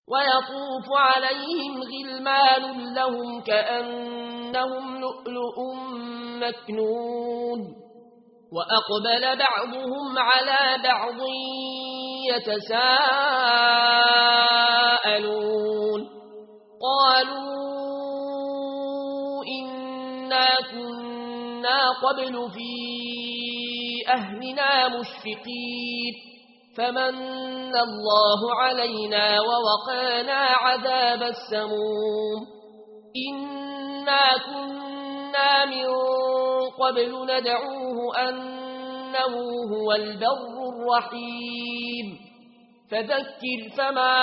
ويطوف عليهم غلمان لهم كأنهم لؤلؤ مكنون وأقبل بعضهم على بعض يتساءلون قالوا إنا كنا قبل في أهلنا مشفقين فمن الله علينا ووقانا عذاب السموم إنا كنا من قبل ندعوه أنه هو البر الرحيم فذكر فما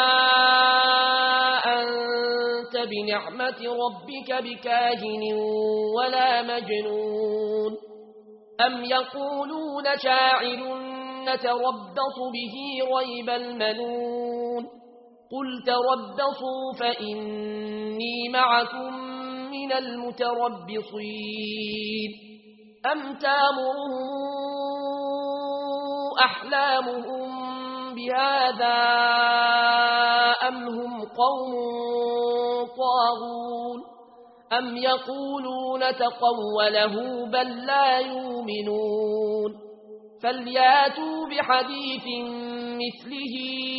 أنت بنعمة ربك بكاهن ولا مجنون أم يقولون شاعر نتربص به ريب المنون قل تربصوا فإني معكم من المتربصين أم تامرهم أحلامهم بهذا أم هم قوم طاغون أم يقولون تقوله بل لا يؤمنون فلياتوا بحديث مثله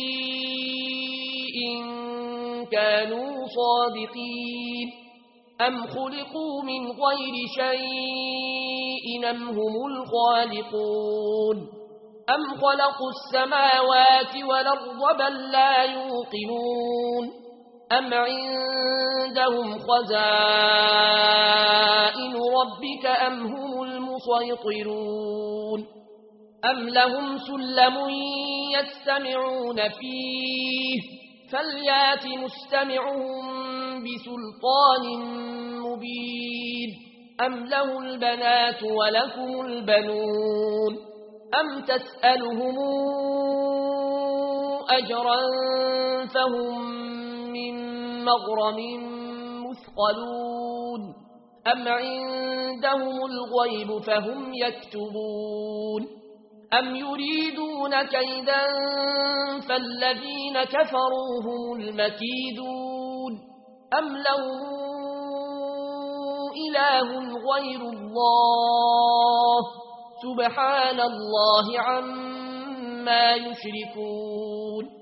إن كانوا صادقين أم خلقوا من غير شيء أم هم الخالقون أم خلقوا السماوات والأرض بل لا يوقنون أم عندهم خزائن ربك أم هم المسيطرون أم لهم سلم يستمعون فيه فليات مستمعهم بسلطان مبين أم له البنات ولكم البنون أم تسألهم أجرا فهم من مغرم مثقلون أم عندهم الغيب فهم يكتبون أم يريدون كيدا فالذين كفروا هم المكيدون أم لهم إله غير الله سبحان الله عما يشركون